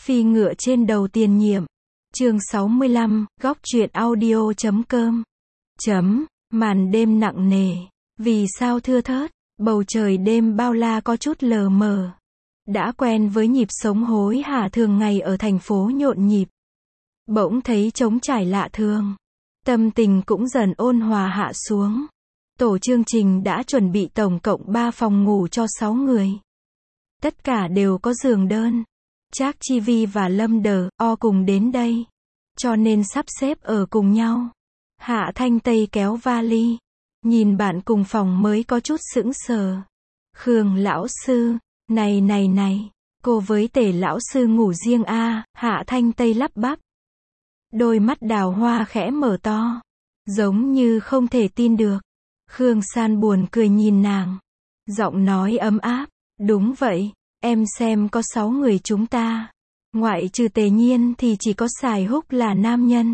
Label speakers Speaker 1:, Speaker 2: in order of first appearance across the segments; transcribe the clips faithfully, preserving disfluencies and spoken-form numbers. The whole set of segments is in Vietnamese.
Speaker 1: Phi ngựa trên đầu tiền nhiệm. Chương sáu mươi lăm, góc truyện audio chấm com. Chấm, màn đêm nặng nề. Vì sao thưa thớt, bầu trời đêm bao la có chút lờ mờ. Đã quen với nhịp sống hối hả thường ngày ở thành phố nhộn nhịp. Bỗng thấy trống trải lạ thường. Tâm tình cũng dần ôn hòa hạ xuống. Tổ chương trình đã chuẩn bị tổng cộng ba phòng ngủ cho sáu người. Tất cả đều có giường đơn. Trác Chi Vi và Lâm Đờ, O cùng đến đây. Cho nên sắp xếp ở cùng nhau. Hạ Thanh Tây kéo vali. Nhìn bạn cùng phòng mới có chút sững sờ. Khương lão sư, này này này, cô với Tề lão sư ngủ riêng a à, Hạ Thanh Tây lắp bắp. Đôi mắt đào hoa khẽ mở to. Giống như không thể tin được. Khương San buồn cười nhìn nàng. Giọng nói ấm áp. Đúng vậy, em xem có sáu người chúng ta. Ngoại trừ Tề Nhiên thì chỉ có Sài Húc là nam nhân.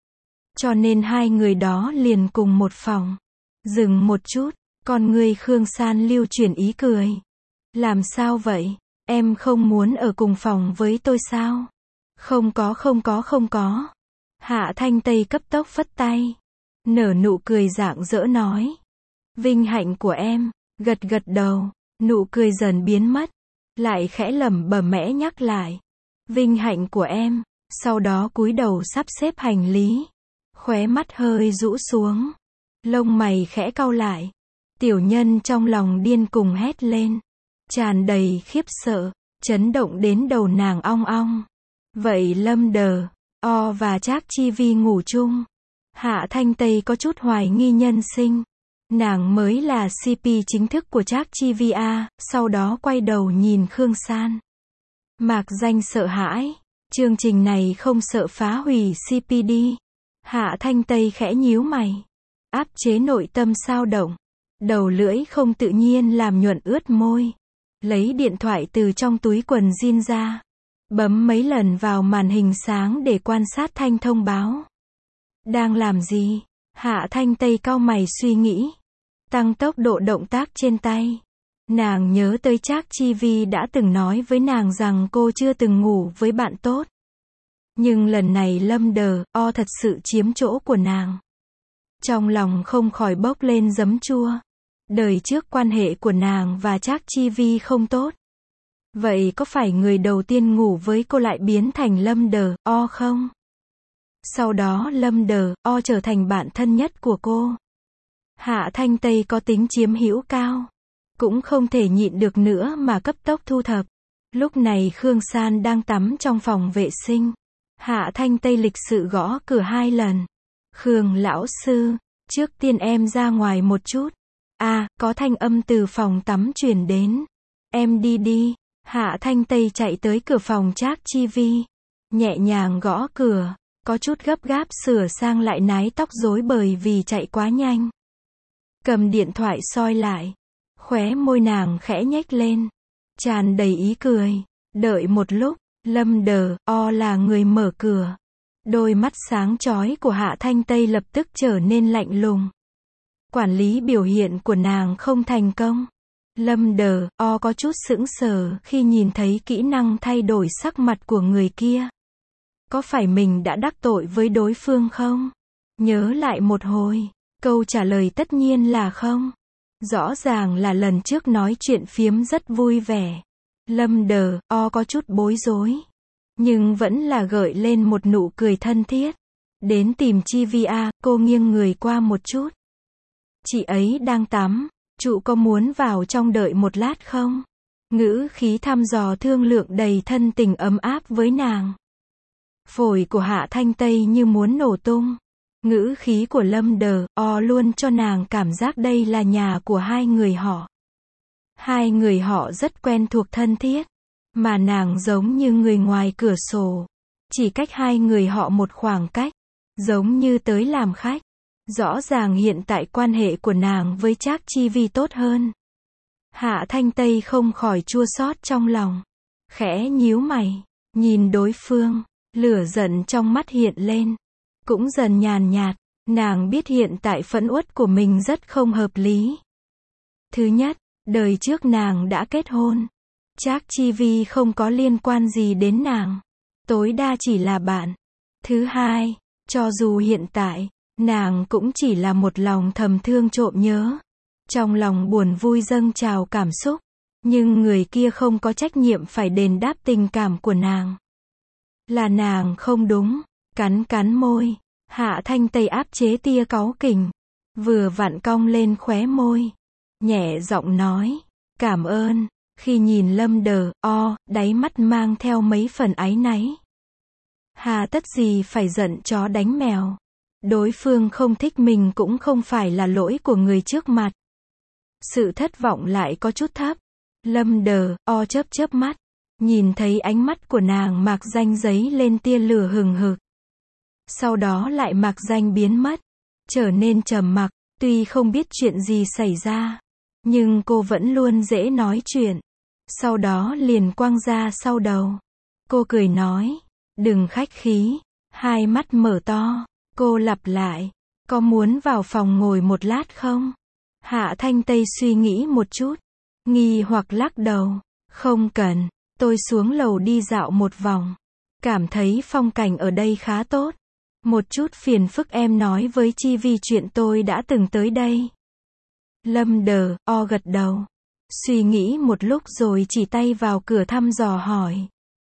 Speaker 1: Cho nên hai người đó liền cùng một phòng. Dừng một chút, con người Khương San lưu chuyển ý cười. Làm sao vậy? Em không muốn ở cùng phòng với tôi sao? Không có không có không có. Hạ Thanh Tây cấp tốc phất tay. Nở nụ cười rạng rỡ nói. Vinh hạnh của em, gật gật đầu, nụ cười dần biến mất. Lại khẽ lẩm bẩm mẽ nhắc lại. Vinh hạnh của em, sau đó cúi đầu sắp xếp hành lý. Khóe mắt hơi rũ xuống. Lông mày khẽ cau lại. Tiểu nhân trong lòng điên cùng hét lên. Tràn đầy khiếp sợ, chấn động đến đầu nàng ong ong. Vậy Lâm Đờ, O và Trác Chi Vi ngủ chung. Hạ Thanh Tây có chút hoài nghi nhân sinh. Nàng mới là xê pê chính thức của Trác Chi Vi a, sau đó quay đầu nhìn Khương San. Mạc Danh sợ hãi, chương trình này không sợ phá hủy xê pê đi. Hạ Thanh Tây khẽ nhíu mày. Áp chế nội tâm sao động. Đầu lưỡi không tự nhiên làm nhuận ướt môi. Lấy điện thoại từ trong túi quần jean ra. Bấm mấy lần vào màn hình sáng để quan sát thanh thông báo. Đang làm gì? Hạ Thanh Tây cau mày suy nghĩ. Tăng tốc độ động tác trên tay. Nàng nhớ tới Trác Chi Vi đã từng nói với nàng rằng cô chưa từng ngủ với bạn tốt. Nhưng lần này Lâm Đờ, O thật sự chiếm chỗ của nàng. Trong lòng không khỏi bốc lên giấm chua. Đời trước quan hệ của nàng và Trác Chi Vi không tốt. Vậy có phải người đầu tiên ngủ với cô lại biến thành Lâm Đờ, O không? Sau đó Lâm Đờ, O trở thành bạn thân nhất của cô. Hạ Thanh Tây có tính chiếm hữu cao. Cũng không thể nhịn được nữa mà cấp tốc thu thập. Lúc này Khương San đang tắm trong phòng vệ sinh. Hạ Thanh Tây lịch sự gõ cửa hai lần. Khương lão sư, trước tiên em ra ngoài một chút. À, có thanh âm từ phòng tắm truyền đến. Em đi đi. Hạ Thanh Tây chạy tới cửa phòng Trác Chi Vi. Nhẹ nhàng gõ cửa. Có chút gấp gáp sửa sang lại nái tóc rối bởi vì chạy quá nhanh. Cầm điện thoại soi lại. Khóe môi nàng khẽ nhếch lên. Tràn đầy ý cười. Đợi một lúc, Lâm Đờ, O là người mở cửa. Đôi mắt sáng chói của Hạ Thanh Tây lập tức trở nên lạnh lùng. Quản lý biểu hiện của nàng không thành công. Lâm Đờ, O có chút sững sờ khi nhìn thấy kỹ năng thay đổi sắc mặt của người kia. Có phải mình đã đắc tội với đối phương không? Nhớ lại một hồi, câu trả lời tất nhiên là không. Rõ ràng là lần trước nói chuyện phiếm rất vui vẻ. Lâm Đờ, O có chút bối rối. Nhưng vẫn là gợi lên một nụ cười thân thiết. Đến tìm Chi Vi a, cô nghiêng người qua một chút. Chị ấy đang tắm, trụ có muốn vào trong đợi một lát không? Ngữ khí thăm dò thương lượng đầy thân tình ấm áp với nàng. Phổi của Hạ Thanh Tây như muốn nổ tung. Ngữ khí của Lâm Đờ, O luôn cho nàng cảm giác đây là nhà của hai người họ. Hai người họ rất quen thuộc thân thiết. Mà nàng giống như người ngoài cửa sổ. Chỉ cách hai người họ một khoảng cách. Giống như tới làm khách. Rõ ràng hiện tại quan hệ của nàng với Trác Chi Vi tốt hơn. Hạ Thanh Tây không khỏi chua xót trong lòng. Khẽ nhíu mày. Nhìn đối phương. Lửa giận trong mắt hiện lên. Cũng dần nhàn nhạt. Nàng biết hiện tại phẫn uất của mình rất không hợp lý. Thứ nhất, đời trước nàng đã kết hôn. Trác Chi Vi không có liên quan gì đến nàng. tối đa chỉ là bạn. Thứ hai, cho dù hiện tại, nàng cũng chỉ là một lòng thầm thương trộm nhớ. Trong lòng buồn vui dâng trào cảm xúc, nhưng người kia không có trách nhiệm phải đền đáp tình cảm của nàng. Là nàng không đúng, cắn cắn môi, Hạ Thanh Tây áp chế tia cáu kỉnh, vừa vặn cong lên khóe môi, nhẹ giọng nói, cảm ơn, khi nhìn Lâm Đờ, o, đáy mắt mang theo mấy phần áy náy. Hà tất gì phải giận chó đánh mèo, đối phương không thích mình cũng không phải là lỗi của người trước mặt. Sự thất vọng lại có chút thấp, Lâm Đờ, o chớp chớp mắt, nhìn thấy ánh mắt của nàng mạc danh giấy lên tia lửa hừng hực. Sau đó lại mạc danh biến mất, trở nên trầm mặc, tuy không biết chuyện gì xảy ra, nhưng cô vẫn luôn dễ nói chuyện. Sau đó liền quăng ra sau đầu. Cô cười nói, đừng khách khí, hai mắt mở to, cô lặp lại, có muốn vào phòng ngồi một lát không? Hạ Thanh Tây suy nghĩ một chút, nghi hoặc lắc đầu, không cần, tôi xuống lầu đi dạo một vòng, cảm thấy phong cảnh ở đây khá tốt. Một chút phiền phức em nói với Chi Vi chuyện tôi đã từng tới đây. Lâm Đờ, o gật đầu, suy nghĩ một lúc rồi chỉ tay vào cửa thăm dò hỏi.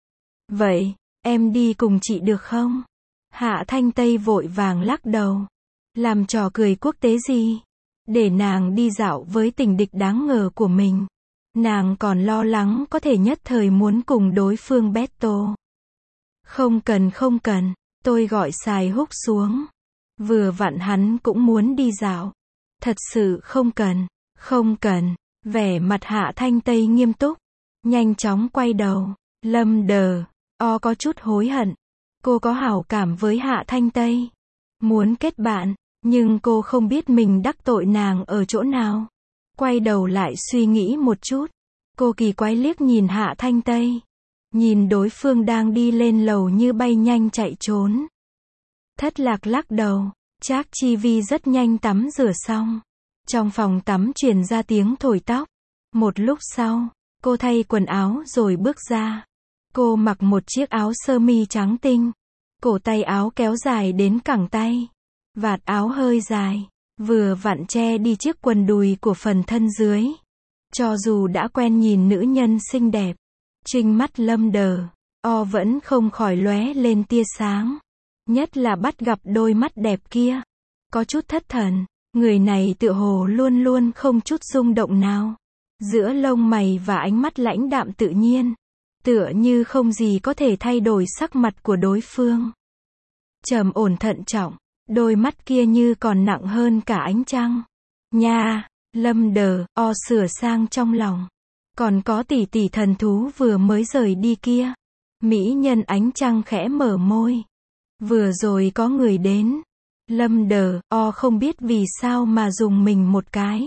Speaker 1: Vậy, em đi cùng chị được không? Hạ Thanh Tây vội vàng lắc đầu. Làm trò cười quốc tế gì? Để nàng đi dạo với tình địch đáng ngờ của mình. Nàng còn lo lắng có thể nhất thời muốn cùng đối phương battle. Không cần không cần, tôi gọi Sài Húc xuống. Vừa vặn hắn cũng muốn đi dạo. Thật sự không cần, không cần. Vẻ mặt Hạ Thanh Tây nghiêm túc, nhanh chóng quay đầu. Lâm Đờ, o có chút hối hận. Cô có hảo cảm với Hạ Thanh Tây, muốn kết bạn, nhưng cô không biết mình đắc tội nàng ở chỗ nào. Quay đầu lại suy nghĩ một chút, cô kỳ quái liếc nhìn Hạ Thanh Tây, nhìn đối phương đang đi lên lầu như bay nhanh chạy trốn. Thất lạc lắc đầu, Trác Chi Vi rất nhanh tắm rửa xong. Trong phòng tắm truyền ra tiếng thổi tóc. Một lúc sau, cô thay quần áo rồi bước ra. Cô mặc một chiếc áo sơ mi trắng tinh, cổ tay áo kéo dài đến cẳng tay, vạt áo hơi dài, vừa vặn che đi chiếc quần đùi của phần thân dưới. Cho dù đã quen nhìn nữ nhân xinh đẹp, trinh mắt Lâm Đờ, o vẫn không khỏi lóe lên tia sáng. Nhất là bắt gặp đôi mắt đẹp kia, có chút thất thần. Người này tựa hồ luôn luôn không chút rung động nào. Giữa lông mày và ánh mắt lãnh đạm tự nhiên, tựa như không gì có thể thay đổi sắc mặt của đối phương. Trầm ổn thận trọng, đôi mắt kia như còn nặng hơn cả ánh trăng. Nha, Lâm Đờ, o sửa sang trong lòng. Còn có tỷ tỷ thần thú vừa mới rời đi kia. Mỹ nhân ánh trăng khẽ mở môi. Vừa rồi có người đến. Lâm Đờ, o không biết vì sao mà dùng mình một cái.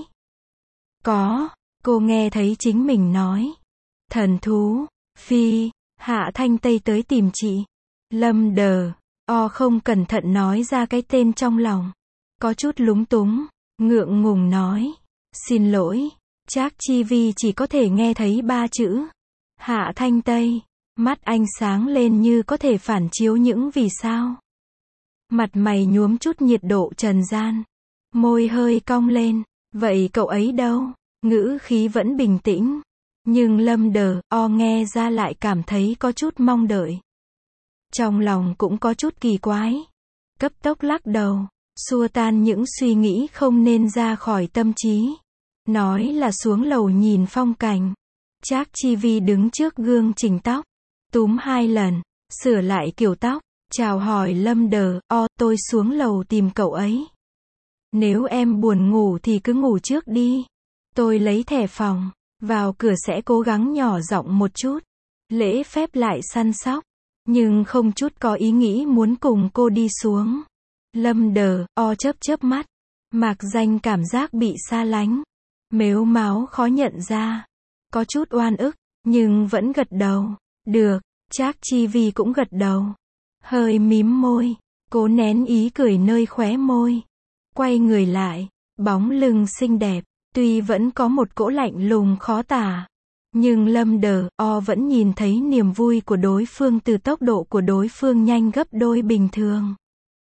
Speaker 1: Có, cô nghe thấy chính mình nói. Thần thú, Phi, Hạ Thanh Tây tới tìm chị. Lâm Đờ, o không cẩn thận nói ra cái tên trong lòng. Có chút lúng túng, ngượng ngùng nói. Xin lỗi, Trác Chi Vi chỉ có thể nghe thấy ba chữ. Hạ Thanh Tây, mắt anh sáng lên như có thể phản chiếu những vì sao. Mặt mày nhuốm chút nhiệt độ trần gian, môi hơi cong lên, vậy cậu ấy đâu? Ngữ khí vẫn bình tĩnh, nhưng Lâm Đờ, o nghe ra lại cảm thấy có chút mong đợi. Trong lòng cũng có chút kỳ quái, cấp tốc lắc đầu, xua tan những suy nghĩ không nên ra khỏi tâm trí. Nói là xuống lầu nhìn phong cảnh. Trác Chi Vi đứng trước gương chỉnh tóc, túm hai lần, sửa lại kiểu tóc. Chào hỏi Lâm Đờ, o, tôi xuống lầu tìm cậu ấy. Nếu em buồn ngủ thì cứ ngủ trước đi. Tôi lấy thẻ phòng, vào cửa sẽ cố gắng nhỏ giọng một chút. Lễ phép lại săn sóc, nhưng không chút có ý nghĩ muốn cùng cô đi xuống. Lâm Đờ, o chớp chớp mắt, mạc danh cảm giác bị xa lánh. Mếu máo khó nhận ra, có chút oan ức, nhưng vẫn gật đầu. Được, Trác Chi Vi cũng gật đầu. Hơi mím môi, cố nén ý cười nơi khóe môi. Quay người lại, bóng lưng xinh đẹp, tuy vẫn có một cỗ lạnh lùng khó tả, Nhưng Lâm Đờ O vẫn nhìn thấy niềm vui của đối phương từ tốc độ của đối phương nhanh gấp đôi bình thường.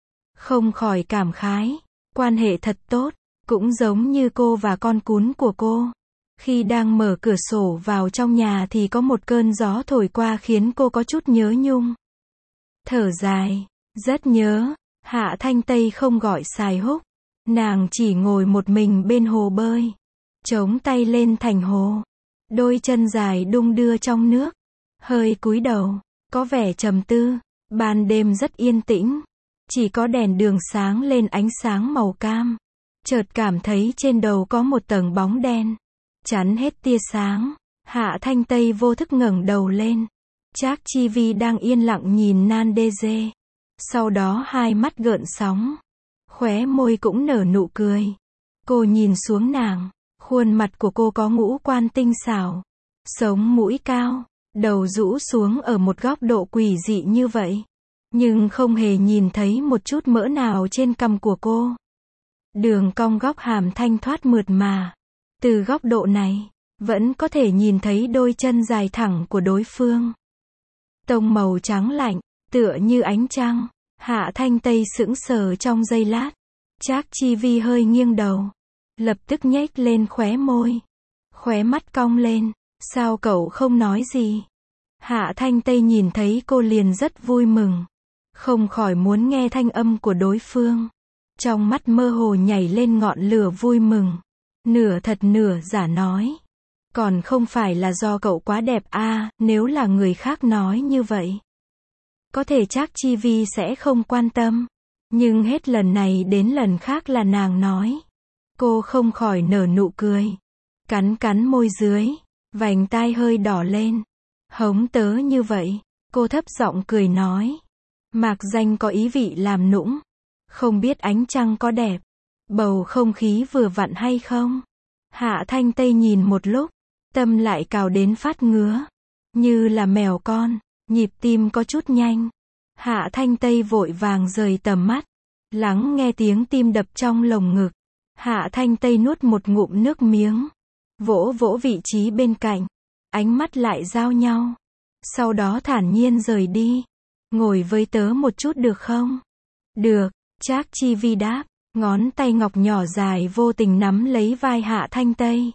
Speaker 1: Không khỏi cảm khái, quan hệ thật tốt, cũng giống như cô và con cún của cô. Khi đang mở cửa sổ vào trong nhà thì có một cơn gió thổi qua khiến cô có chút nhớ nhung. Thở dài, rất nhớ, Hạ Thanh Tây không gọi Sài Húc. Nàng chỉ ngồi một mình bên hồ bơi, chống tay lên thành hồ, đôi chân dài đung đưa trong nước, hơi cúi đầu, có vẻ trầm tư. Ban đêm rất yên tĩnh, chỉ có đèn đường sáng lên ánh sáng màu cam. Chợt cảm thấy trên đầu có một tầng bóng đen, chắn hết tia sáng. Hạ Thanh Tây vô thức ngẩng đầu lên. Trác Chi Vi đang yên lặng nhìn Nan Đê Dê. Sau đó hai mắt gợn sóng, khóe môi cũng nở nụ cười. Cô nhìn xuống nàng, khuôn mặt của cô có ngũ quan tinh xảo, sống mũi cao, đầu rũ xuống ở một góc độ quỷ dị như vậy, nhưng không hề nhìn thấy một chút mỡ nào trên cằm của cô. Đường cong góc hàm thanh thoát mượt mà. Từ góc độ này, vẫn có thể nhìn thấy đôi chân dài thẳng của đối phương. Tông màu trắng lạnh, tựa như ánh trăng. Hạ Thanh Tây sững sờ trong giây lát. Trác Chi Vi hơi nghiêng đầu, lập tức nhếch lên khóe môi, khóe mắt cong lên. Sao cậu không nói gì? Hạ Thanh Tây nhìn thấy cô liền rất vui mừng, không khỏi muốn nghe thanh âm của đối phương. Trong mắt mơ hồ nhảy lên ngọn lửa vui mừng, nửa thật nửa giả nói. Còn không phải là do cậu quá đẹp à, nếu là người khác nói như vậy, có thể Trác Chi Vi sẽ không quan tâm. Nhưng hết lần này đến lần khác là nàng nói. Cô không khỏi nở nụ cười, cắn cắn môi dưới, vành tai hơi đỏ lên. Hống tớ như vậy, cô thấp giọng cười nói. Mạc danh có ý vị làm nũng. Không biết ánh trăng có đẹp, bầu không khí vừa vặn hay không? Hạ Thanh Tây nhìn một lúc, tâm lại cào đến phát ngứa, như là mèo con, nhịp tim có chút nhanh. Hạ Thanh Tây vội vàng rời tầm mắt, lắng nghe tiếng tim đập trong lồng ngực. Hạ Thanh Tây nuốt một ngụm nước miếng, vỗ vỗ vị trí bên cạnh, ánh mắt lại giao nhau. Sau đó thản nhiên rời đi. Ngồi với tớ một chút được không? Được, Trác Chi Vi đáp, ngón tay ngọc nhỏ dài vô tình nắm lấy vai Hạ Thanh Tây.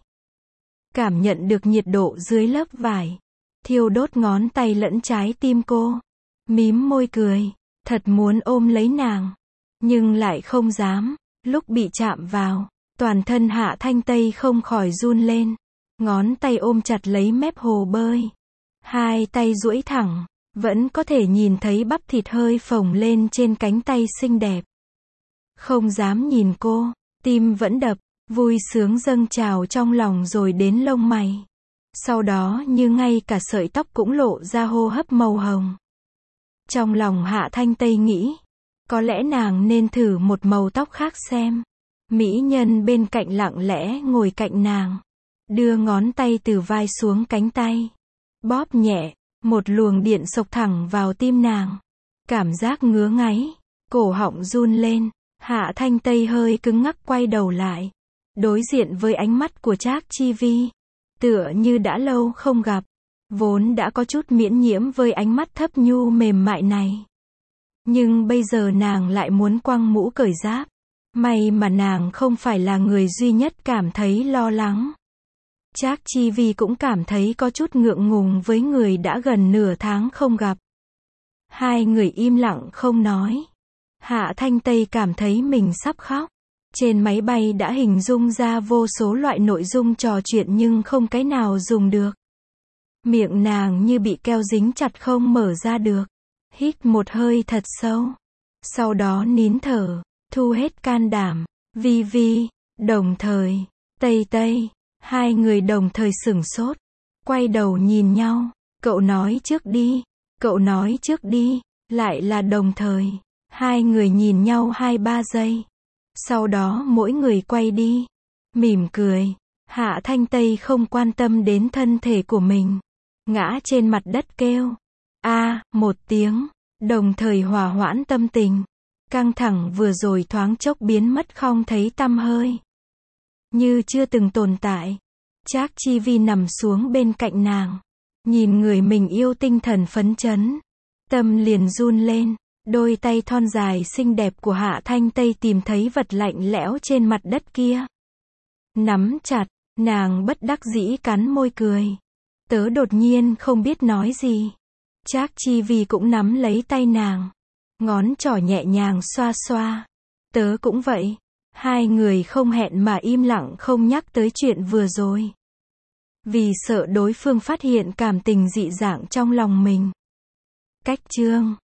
Speaker 1: Cảm nhận được nhiệt độ dưới lớp vải, thiêu đốt ngón tay lẫn trái tim cô. Mím môi cười, thật muốn ôm lấy nàng, nhưng lại không dám. Lúc bị chạm vào, toàn thân Hạ Thanh Tây không khỏi run lên. Ngón tay ôm chặt lấy mép hồ bơi, hai tay duỗi thẳng, vẫn có thể nhìn thấy bắp thịt hơi phồng lên trên cánh tay xinh đẹp. Không dám nhìn cô, tim vẫn đập, vui sướng dâng trào trong lòng rồi đến lông mày. Sau đó như ngay cả sợi tóc cũng lộ ra hô hấp màu hồng. Trong lòng Hạ Thanh Tây nghĩ, có lẽ nàng nên thử một màu tóc khác xem. Mỹ nhân bên cạnh lặng lẽ ngồi cạnh nàng, đưa ngón tay từ vai xuống cánh tay, bóp nhẹ, một luồng điện xộc thẳng vào tim nàng. Cảm giác ngứa ngáy, cổ họng run lên. Hạ Thanh Tây hơi cứng ngắc quay đầu lại, đối diện với ánh mắt của Trác Chi Vi, tựa như đã lâu không gặp, vốn đã có chút miễn nhiễm với ánh mắt thấp nhu mềm mại này. Nhưng bây giờ nàng lại muốn quăng mũ cởi giáp. May mà nàng không phải là người duy nhất cảm thấy lo lắng. Trác Chi Vi cũng cảm thấy có chút ngượng ngùng với người đã gần nửa tháng không gặp. Hai người im lặng không nói. Hạ Thanh Tây cảm thấy mình sắp khóc. Trên máy bay đã hình dung ra vô số loại nội dung trò chuyện nhưng không cái nào dùng được. Miệng nàng như bị keo dính chặt không mở ra được. Hít một hơi thật sâu, sau đó nín thở, thu hết can đảm. Vi Vi, đồng thời, Tây Tây, hai người đồng thời sửng sốt, quay đầu nhìn nhau. Cậu nói trước đi, cậu nói trước đi, lại là đồng thời. Hai người nhìn nhau hai ba giây, sau đó mỗi người quay đi, mỉm cười. Hạ Thanh Tây không quan tâm đến thân thể của mình, ngã trên mặt đất kêu a à, một tiếng, đồng thời hòa hoãn tâm tình. Căng thẳng vừa rồi thoáng chốc biến mất không thấy tăm hơi, như chưa từng tồn tại. Trác Chi Vi nằm xuống bên cạnh nàng. Nhìn người mình yêu tinh thần phấn chấn. Tâm liền run lên. Đôi tay thon dài xinh đẹp của Hạ Thanh Tây tìm thấy vật lạnh lẽo trên mặt đất kia. Nắm chặt, nàng bất đắc dĩ cắn môi cười. Tớ đột nhiên không biết nói gì. Trác Chi Vi cũng nắm lấy tay nàng. Ngón trỏ nhẹ nhàng xoa xoa. Tớ cũng vậy. Hai người không hẹn mà im lặng không nhắc tới chuyện vừa rồi. Vì sợ đối phương phát hiện cảm tình dị dạng trong lòng mình. Cách chương